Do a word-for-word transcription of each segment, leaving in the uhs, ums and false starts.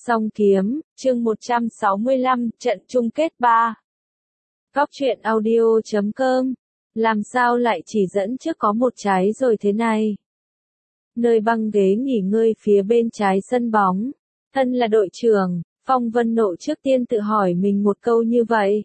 Song kiếm, chương một trăm sáu mươi lăm, trận chung kết ba. Góc truyện audio chấm com. Làm sao lại chỉ dẫn trước có một trái rồi thế này? Nơi băng ghế nghỉ ngơi phía bên trái sân bóng. Thân là đội trưởng, Phong Vân Nộ trước tiên tự hỏi mình một câu như vậy.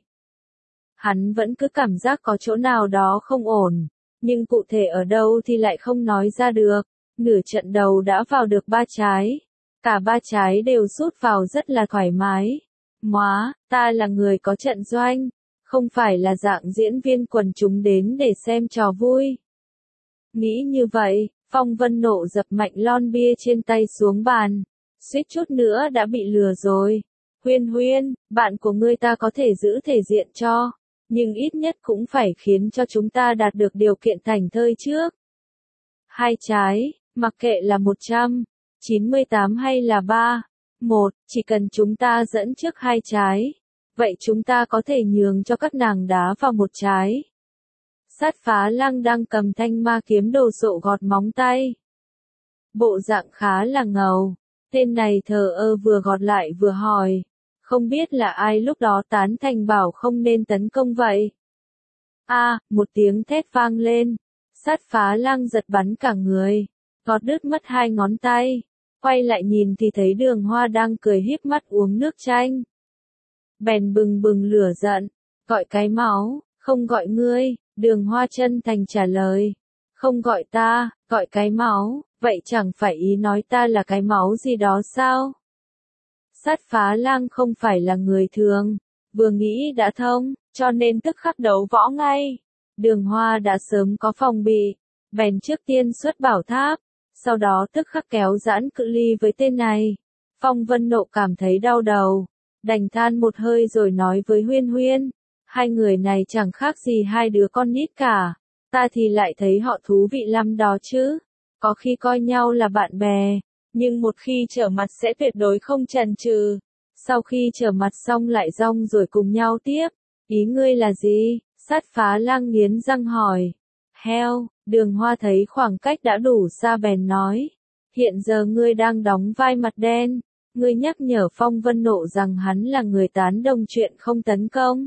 Hắn vẫn cứ cảm giác có chỗ nào đó không ổn, nhưng cụ thể ở đâu thì lại không nói ra được. Nửa trận đầu đã vào được ba trái. Cả ba trái đều sút vào rất là thoải mái. Móa, ta là người có trận doanh, không phải là dạng diễn viên quần chúng đến để xem trò vui. Nghĩ như vậy, Phong Vân Nộ dập mạnh lon bia trên tay xuống bàn. Suýt chút nữa đã bị lừa rồi. Huyên Huyên, bạn của ngươi ta có thể giữ thể diện cho, nhưng ít nhất cũng phải khiến cho chúng ta đạt được điều kiện thành thơi trước. Hai trái, mặc kệ là một trăm chín mươi tám hay là ba một, chỉ cần chúng ta dẫn trước hai trái, vậy chúng ta có thể nhường cho các nàng đá vào một trái. Sát Phá Lăng đang cầm thanh ma kiếm đồ sộ gọt móng tay. Bộ dạng khá là ngầu, tên này thờ ơ vừa gọt lại vừa hỏi, không biết là ai lúc đó tán thành bảo không nên tấn công vậy. A, à, một tiếng thét vang lên, Sát Phá Lăng giật bắn cả người, gọt đứt mất hai ngón tay. Quay lại nhìn thì thấy Đường Hoa đang cười híp mắt uống nước chanh. Bèn bừng bừng lửa giận, gọi cái máu, không gọi ngươi. Đường Hoa chân thành trả lời, không gọi ta, gọi cái máu, vậy chẳng phải ý nói ta là cái máu gì đó sao? Sát Phá Lang không phải là người thường, vừa nghĩ đã thông, cho nên tức khắc đấu võ ngay. Đường Hoa đã sớm có phòng bị, bèn trước tiên xuất bảo tháp. Sau đó tức khắc kéo giãn cự ly với tên này. Phong Vân Nộ cảm thấy đau đầu, đành than một hơi rồi nói với Huyên Huyên, hai người này chẳng khác gì hai đứa con nít cả, ta thì lại thấy họ thú vị lắm đó chứ, có khi coi nhau là bạn bè, nhưng một khi trở mặt sẽ tuyệt đối không chần chừ, sau khi trở mặt xong lại rong rồi cùng nhau tiếp, ý ngươi là gì? Sát Phá Lang nghiến răng hỏi. Heo. Đường Hoa thấy khoảng cách đã đủ xa bèn nói, hiện giờ ngươi đang đóng vai mặt đen, ngươi nhắc nhở Phong Vân Nộ rằng hắn là người tán đồng chuyện không tấn công.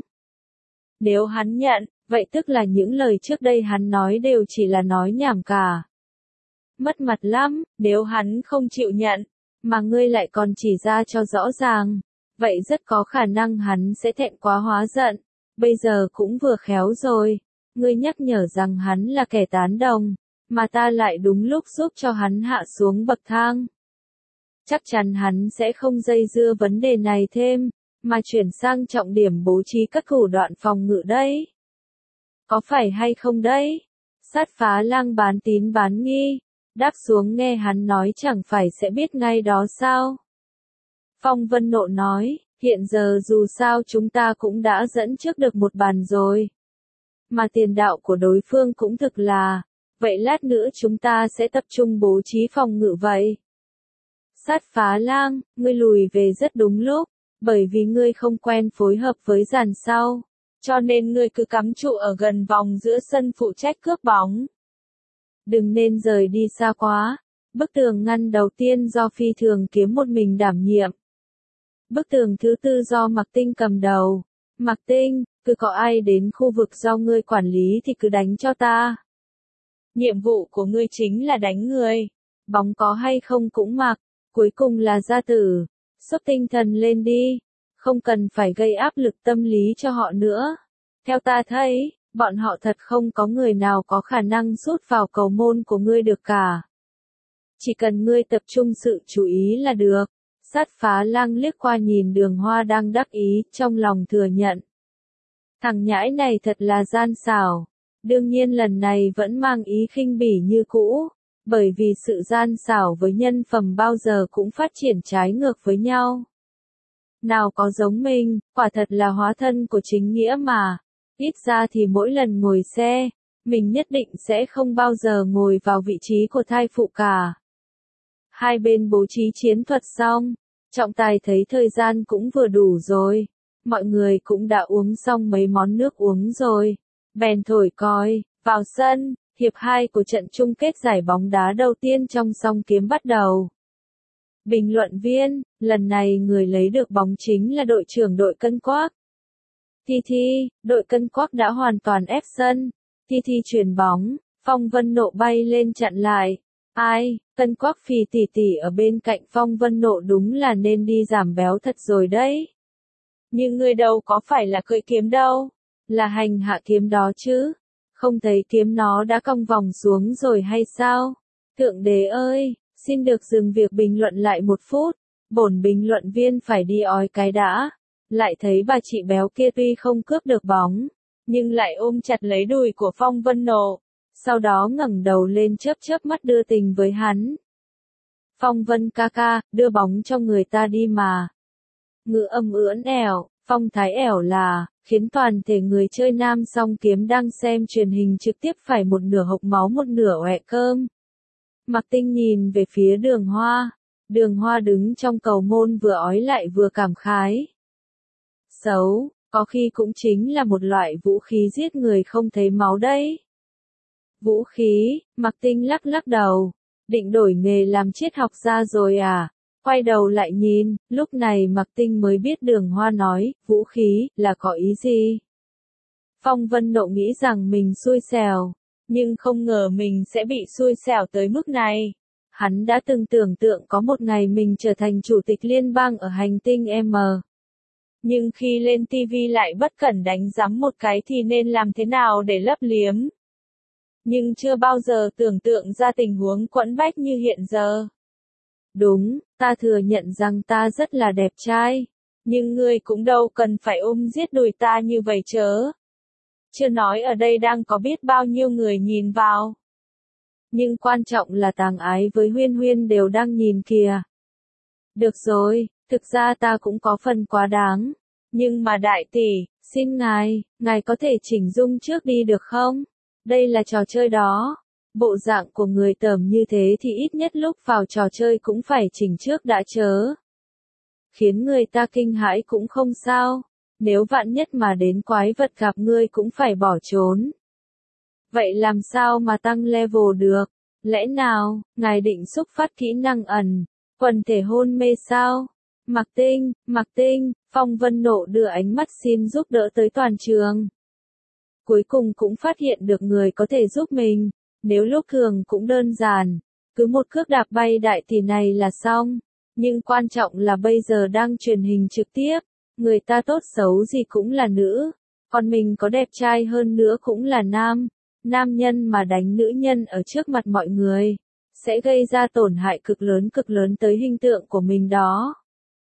Nếu hắn nhận, vậy tức là những lời trước đây hắn nói đều chỉ là nói nhảm cả. Mất mặt lắm, nếu hắn không chịu nhận, mà ngươi lại còn chỉ ra cho rõ ràng, vậy rất có khả năng hắn sẽ thẹn quá hóa giận, bây giờ cũng vừa khéo rồi. Ngươi nhắc nhở rằng hắn là kẻ tán đồng, mà ta lại đúng lúc giúp cho hắn hạ xuống bậc thang. Chắc chắn hắn sẽ không dây dưa vấn đề này thêm, mà chuyển sang trọng điểm bố trí các thủ đoạn phòng ngự đấy. Có phải hay không đấy? Sát Phá Lang bán tín bán nghi, đáp xuống nghe hắn nói chẳng phải sẽ biết ngay đó sao? Phong Vân Nộ nói, hiện giờ dù sao chúng ta cũng đã dẫn trước được một bàn rồi. Mà tiền đạo của đối phương cũng thực là, vậy lát nữa chúng ta sẽ tập trung bố trí phòng ngự vậy. Sát Phá Lang, ngươi lùi về rất đúng lúc, bởi vì ngươi không quen phối hợp với dàn sau, cho nên ngươi cứ cắm trụ ở gần vòng giữa sân phụ trách cướp bóng. Đừng nên rời đi xa quá, bức tường ngăn đầu tiên do Phi Thường Kiếm một mình đảm nhiệm. Bức tường thứ tư do Mạc Tinh cầm đầu. Mạc Tinh, cứ có ai đến khu vực do ngươi quản lý thì cứ đánh cho ta. Nhiệm vụ của ngươi chính là đánh người. Bóng có hay không cũng mặc, cuối cùng là gia tử. Xúc tinh thần lên đi, không cần phải gây áp lực tâm lý cho họ nữa. Theo ta thấy, bọn họ thật không có người nào có khả năng sút vào cầu môn của ngươi được cả. Chỉ cần ngươi tập trung sự chú ý là được. Sát Phá Lang liếc qua nhìn Đường Hoa đang đắc ý, trong lòng thừa nhận. Thằng nhãi này thật là gian xảo, đương nhiên lần này vẫn mang ý khinh bỉ như cũ, bởi vì sự gian xảo với nhân phẩm bao giờ cũng phát triển trái ngược với nhau. Nào có giống mình, quả thật là hóa thân của chính nghĩa mà, ít ra thì mỗi lần ngồi xe, mình nhất định sẽ không bao giờ ngồi vào vị trí của thai phụ cả. Hai bên bố trí chiến thuật xong, trọng tài thấy thời gian cũng vừa đủ rồi. Mọi người cũng đã uống xong mấy món nước uống rồi. Bèn thổi còi, vào sân, hiệp hai của trận chung kết giải bóng đá đầu tiên trong song kiếm bắt đầu. Bình luận viên, lần này người lấy được bóng chính là đội trưởng đội cân quắc. Thi Thi, đội cân quắc đã hoàn toàn ép sân. Thi Thi chuyền bóng, Phong Vân Nộ bay lên chặn lại. Ai, cân quắc Phì tỷ tỷ ở bên cạnh Phong Vân Nộ đúng là nên đi giảm béo thật rồi đấy. Nhưng người đâu có phải là cưỡi kiếm đâu, là hành hạ kiếm đó chứ. Không thấy kiếm nó đã cong vòng xuống rồi hay sao? Thượng đế ơi, xin được dừng việc bình luận lại một phút. Bổn bình luận viên phải đi ói cái đã. Lại thấy bà chị béo kia tuy không cướp được bóng, nhưng lại ôm chặt lấy đùi của Phong Vân Nộ. Sau đó ngẩng đầu lên chớp chớp mắt đưa tình với hắn. Phong Vân ca ca, đưa bóng cho người ta đi mà. Ngữ âm ưỡn ẻo, phong thái ẻo là, khiến toàn thể người chơi nam song kiếm đang xem truyền hình trực tiếp phải một nửa hộc máu một nửa ọe cơm. Mạc Tinh nhìn về phía Đường Hoa. Đường Hoa đứng trong cầu môn vừa ói lại vừa cảm khái. Xấu, có khi cũng chính là một loại vũ khí giết người không thấy máu đấy. Vũ khí, Mạc Tinh lắc lắc đầu. Định đổi nghề làm triết học gia rồi à? Quay đầu lại nhìn, lúc này Mạc Tinh mới biết Đường Hoa nói, vũ khí, là có ý gì? Phong Vân Nộ nghĩ rằng mình xui xẻo, nhưng không ngờ mình sẽ bị xui xẻo tới mức này. Hắn đã từng tưởng tượng có một ngày mình trở thành chủ tịch liên bang ở hành tinh M. Nhưng khi lên ti vi lại bất cẩn đánh giấm một cái thì nên làm thế nào để lấp liếm? Nhưng chưa bao giờ tưởng tượng ra tình huống quẫn bách như hiện giờ. Đúng, ta thừa nhận rằng ta rất là đẹp trai. Nhưng ngươi cũng đâu cần phải ôm giết đùi ta như vậy chớ. Chưa nói ở đây đang có biết bao nhiêu người nhìn vào. Nhưng quan trọng là Tàng Ái với Huyên Huyên đều đang nhìn kìa. Được rồi, thực ra ta cũng có phần quá đáng. Nhưng mà đại tỷ, xin ngài, ngài có thể chỉnh dung trước đi được không? Đây là trò chơi đó. Bộ dạng của người tởm như thế thì ít nhất lúc vào trò chơi cũng phải chỉnh trước đã chớ. Khiến người ta kinh hãi cũng không sao. Nếu vạn nhất mà đến quái vật gặp ngươi cũng phải bỏ trốn. Vậy làm sao mà tăng level được? Lẽ nào, ngài định xúc phát kỹ năng ẩn, quần thể hôn mê sao? Mạc Tinh, Mạc Tinh, Phong Vân Nộ đưa ánh mắt xin giúp đỡ tới toàn trường. Cuối cùng cũng phát hiện được người có thể giúp mình, nếu lúc thường cũng đơn giản, cứ một cước đạp bay đại tỷ này là xong. Nhưng quan trọng là bây giờ đang truyền hình trực tiếp, người ta tốt xấu gì cũng là nữ, còn mình có đẹp trai hơn nữa cũng là nam. Nam nhân mà đánh nữ nhân ở trước mặt mọi người, sẽ gây ra tổn hại cực lớn cực lớn tới hình tượng của mình đó.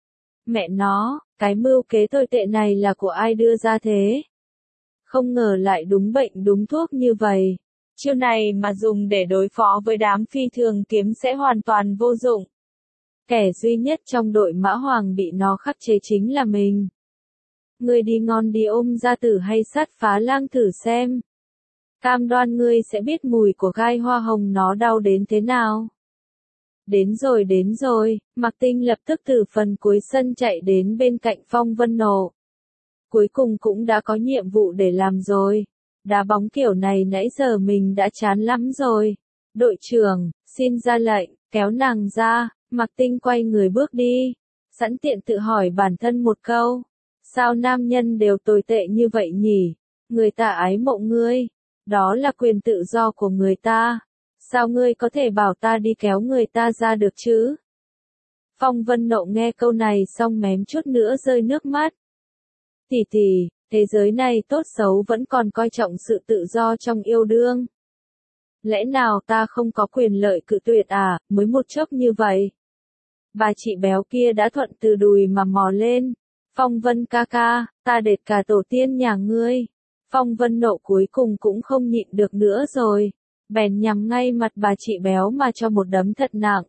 Mẹ nó, cái mưu kế tồi tệ này là của ai đưa ra thế? Không ngờ lại đúng bệnh đúng thuốc như vậy. Chiêu này mà dùng để đối phó với đám phi thường kiếm sẽ hoàn toàn vô dụng. Kẻ duy nhất trong đội Mã Hoàng bị nó khắc chế chính là mình. Ngươi đi ngon đi ôm gia tử hay sát phá lang thử xem. Cam đoan ngươi sẽ biết mùi của gai hoa hồng nó đau đến thế nào. Đến rồi đến rồi, Mạc Tinh lập tức từ phần cuối sân chạy đến bên cạnh Phong Vân Nộ. Cuối cùng cũng đã có nhiệm vụ để làm rồi. Đá bóng kiểu này nãy giờ mình đã chán lắm rồi. Đội trưởng, xin ra lệnh, kéo nàng ra. Mạc Tinh quay người bước đi. Sẵn tiện tự hỏi bản thân một câu. Sao nam nhân đều tồi tệ như vậy nhỉ? Người ta ái mộ ngươi. Đó là quyền tự do của người ta. Sao ngươi có thể bảo ta đi kéo người ta ra được chứ? Phong Vân Nộ nghe câu này xong mém chút nữa rơi nước mắt. Tỷ tỷ, thế giới này tốt xấu vẫn còn coi trọng sự tự do trong yêu đương. Lẽ nào ta không có quyền lợi cự tuyệt à, mới một chốc như vậy? Bà chị béo kia đã thuận từ đùi mà mò lên. Phong Vân ca ca, ta đệt cả tổ tiên nhà ngươi. Phong Vân Nộ cuối cùng cũng không nhịn được nữa rồi. Bèn nhằm ngay mặt bà chị béo mà cho một đấm thật nặng.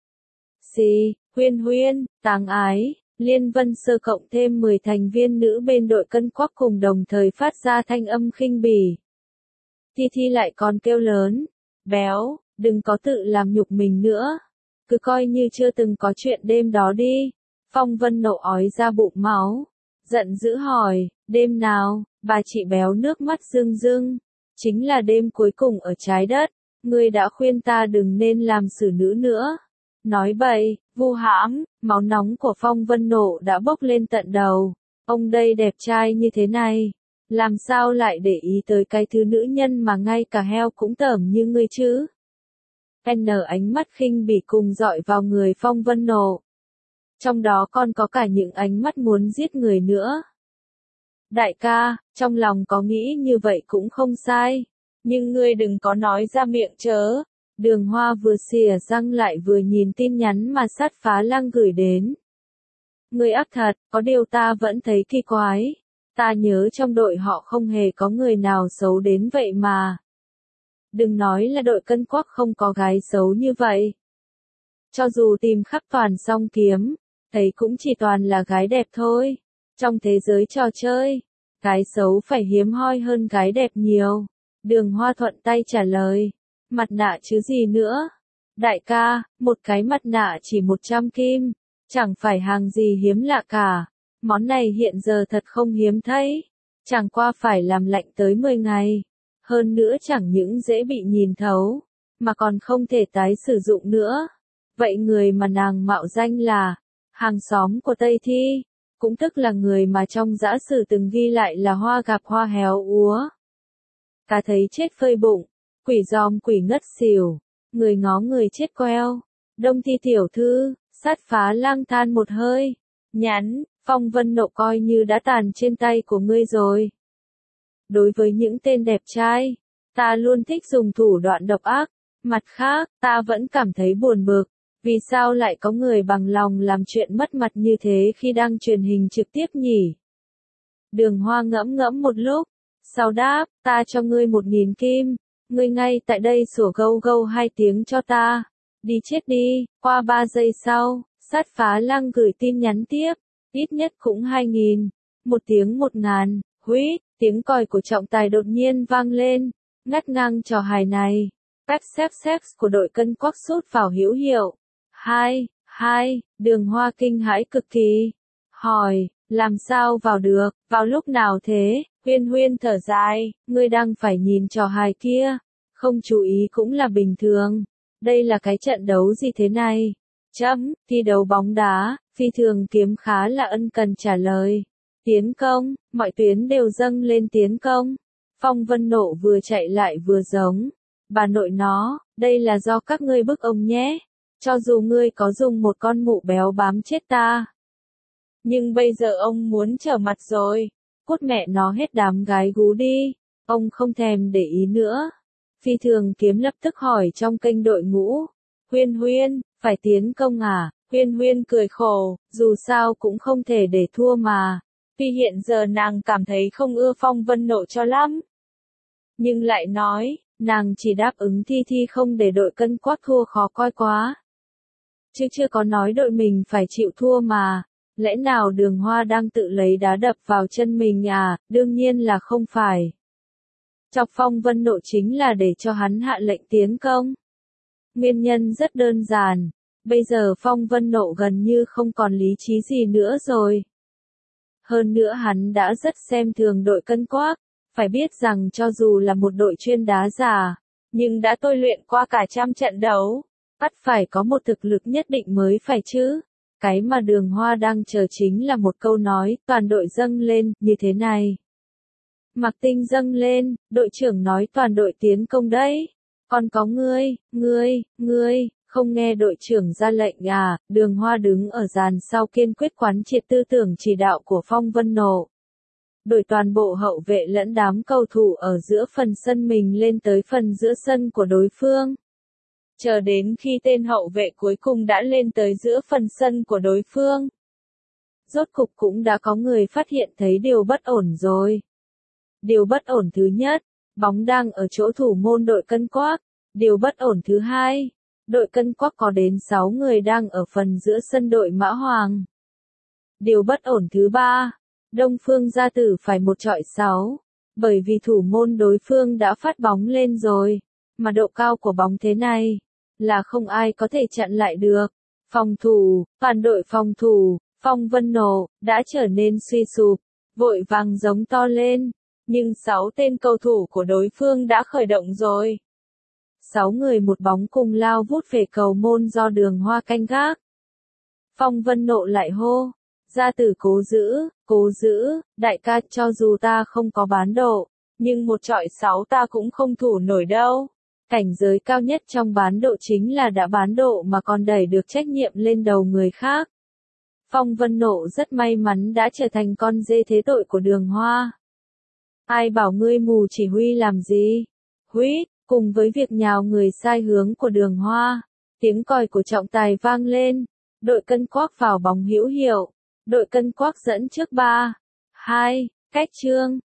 Xì, Huyên Huyên, Tàng Ái, Liên Vân Sơ cộng thêm mười thành viên nữ bên đội cân quắc cùng đồng thời phát ra thanh âm khinh bỉ. Thi Thi lại còn kêu lớn. Béo, đừng có tự làm nhục mình nữa. Cứ coi như chưa từng có chuyện đêm đó đi. Phong Vân Nộ ói ra bụng máu. Giận dữ hỏi, đêm nào? Bà chị béo nước mắt rưng rưng. Chính là đêm cuối cùng ở trái đất. Ngươi đã khuyên ta đừng nên làm xử nữ nữa. Nói bậy, Vu hãm, máu nóng của Phong Vân Nộ đã bốc lên tận đầu. Ông đây đẹp trai như thế này, làm sao lại để ý tới cái thứ nữ nhân mà ngay cả heo cũng tởm như ngươi chứ? N ánh mắt khinh bỉ cùng dọi vào người Phong Vân Nộ. Trong đó còn có cả những ánh mắt muốn giết người nữa. Đại ca, trong lòng có nghĩ như vậy cũng không sai. Nhưng ngươi đừng có nói ra miệng chớ. Đường Hoa vừa xìa răng lại vừa nhìn tin nhắn mà Sát Phá Lăng gửi đến. Ngươi ác thật, có điều ta vẫn thấy kỳ quái. Ta nhớ trong đội họ không hề có người nào xấu đến vậy mà. Đừng nói là đội Cân Quắc không có gái xấu như vậy. Cho dù tìm khắp toàn song kiếm, thấy cũng chỉ toàn là gái đẹp thôi. Trong thế giới trò chơi, gái xấu phải hiếm hoi hơn gái đẹp nhiều. Đường Hoa thuận tay trả lời. Mặt nạ chứ gì nữa. Đại ca, một cái mặt nạ chỉ một trăm kim. Chẳng phải hàng gì hiếm lạ cả. Món này hiện giờ thật không hiếm thấy. Chẳng qua phải làm lạnh tới mười ngày. Hơn nữa chẳng những dễ bị nhìn thấu, mà còn không thể tái sử dụng nữa. Vậy người mà nàng mạo danh là hàng xóm của Tây Thi, cũng tức là người mà trong dã sử từng ghi lại là hoa gặp hoa héo úa. Cá thấy chết phơi bụng, quỷ giòm quỷ ngất xỉu, người ngó người chết queo. Đông Thi tiểu thư, Sát Phá Lang than một hơi, nhắn, Phong Vân Nộ coi như đã tàn trên tay của ngươi rồi. Đối với những tên đẹp trai, ta luôn thích dùng thủ đoạn độc ác. Mặt khác, ta vẫn cảm thấy buồn bực. Vì sao lại có người bằng lòng làm chuyện mất mặt như thế khi đang truyền hình trực tiếp nhỉ? Đường Hoa ngẫm ngẫm một lúc, sau đáp, ta cho ngươi một nghìn kim. Ngươi ngay tại đây sủa gâu gâu hai tiếng cho ta. Đi chết đi. Qua ba giây sau, Sát Phá Lăng gửi tin nhắn tiếp. Ít nhất cũng hai nghìn. Một tiếng một ngàn. Huýt, tiếng còi của trọng tài đột nhiên vang lên, ngắt ngang trò hài này. Các xếp sex của đội Cân Quắc sút vào hữu hiệu. Hai, hai, Đường Hoa kinh hãi cực kỳ. Hỏi, làm sao vào được, vào lúc nào thế? Huyên Huyên thở dài, ngươi đang phải nhìn trò hài kia. Không chú ý cũng là bình thường. Đây là cái trận đấu gì thế này? Chấm, thi đấu bóng đá, Phi Thường Kiếm khá là ân cần trả lời. Tiến công, mọi tuyến đều dâng lên tiến công. Phong Vân Nộ vừa chạy lại vừa giống. Bà nội nó, đây là do các ngươi bức ông nhé. Cho dù ngươi có dùng một con mụ béo bám chết ta. Nhưng bây giờ ông muốn trở mặt rồi. Cút mẹ nó hết đám gái gú đi. Ông không thèm để ý nữa. Phi Thường Kiếm lập tức hỏi trong kênh đội ngũ. Huyên Huyên, phải tiến công à? Huyên Huyên cười khổ, dù sao cũng không thể để thua mà. Tuy hiện giờ nàng cảm thấy không ưa Phong Vân Nộ cho lắm. Nhưng lại nói, nàng chỉ đáp ứng Thi Thi không để đội Cân Quắc thua khó coi quá. Chứ chưa có nói đội mình phải chịu thua mà. Lẽ nào Đường Hoa đang tự lấy đá đập vào chân mình à? Đương nhiên là không phải. Chọc Phong Vân Nộ chính là để cho hắn hạ lệnh tiến công. Nguyên nhân rất đơn giản. Bây giờ Phong Vân Nộ gần như không còn lý trí gì nữa rồi. Hơn nữa hắn đã rất xem thường đội Cân Quắc. Phải biết rằng cho dù là một đội chuyên đá giả, nhưng đã tôi luyện qua cả trăm trận đấu, bắt phải có một thực lực nhất định mới phải chứ. Cái mà Đường Hoa đang chờ chính là một câu nói, toàn đội dâng lên, như thế này. Mạc Tinh dâng lên, đội trưởng nói toàn đội tiến công đấy. Còn có ngươi, ngươi, ngươi, không nghe đội trưởng ra lệnh à? Đường Hoa đứng ở dàn sau kiên quyết quán triệt tư tưởng chỉ đạo của Phong Vân Nộ. Đổi toàn bộ hậu vệ lẫn đám cầu thủ ở giữa phần sân mình lên tới phần giữa sân của đối phương. Chờ đến khi tên hậu vệ cuối cùng đã lên tới giữa phần sân của đối phương. Rốt cục cũng đã có người phát hiện thấy điều bất ổn rồi. Điều bất ổn thứ nhất, bóng đang ở chỗ thủ môn đội Cân Quắc. Điều bất ổn thứ hai, đội Cân Quắc có đến sáu người đang ở phần giữa sân đội Mã Hoàng. Điều bất ổn thứ ba, Đông Phương Gia Tử phải một chọi sáu, bởi vì thủ môn đối phương đã phát bóng lên rồi, mà độ cao của bóng thế này, là không ai có thể chặn lại được. Phòng thủ, toàn đội phòng thủ, Phong Vân Nộ, đã trở nên suy sụp, vội vàng giống to lên, nhưng sáu tên cầu thủ của đối phương đã khởi động rồi. Sáu người một bóng cùng lao vút về cầu môn do Đường Hoa canh gác. Phong Vân nộ lại hô. Gia tử cố giữ, cố giữ, đại ca cho dù ta không có bán độ, nhưng một trọi sáu ta cũng không thủ nổi đâu. Cảnh giới cao nhất trong bán độ chính là đã bán độ mà còn đẩy được trách nhiệm lên đầu người khác. Phong Vân nộ rất may mắn đã trở thành con dê thế tội của Đường Hoa. Ai bảo ngươi mù chỉ huy làm gì? Huýt, cùng với việc nhào người sai hướng của Đường Hoa, tiếng còi của trọng tài vang lên, đội cân quắc vào bóng hữu hiệu, đội cân quắc dẫn trước ba, hai, cách chương.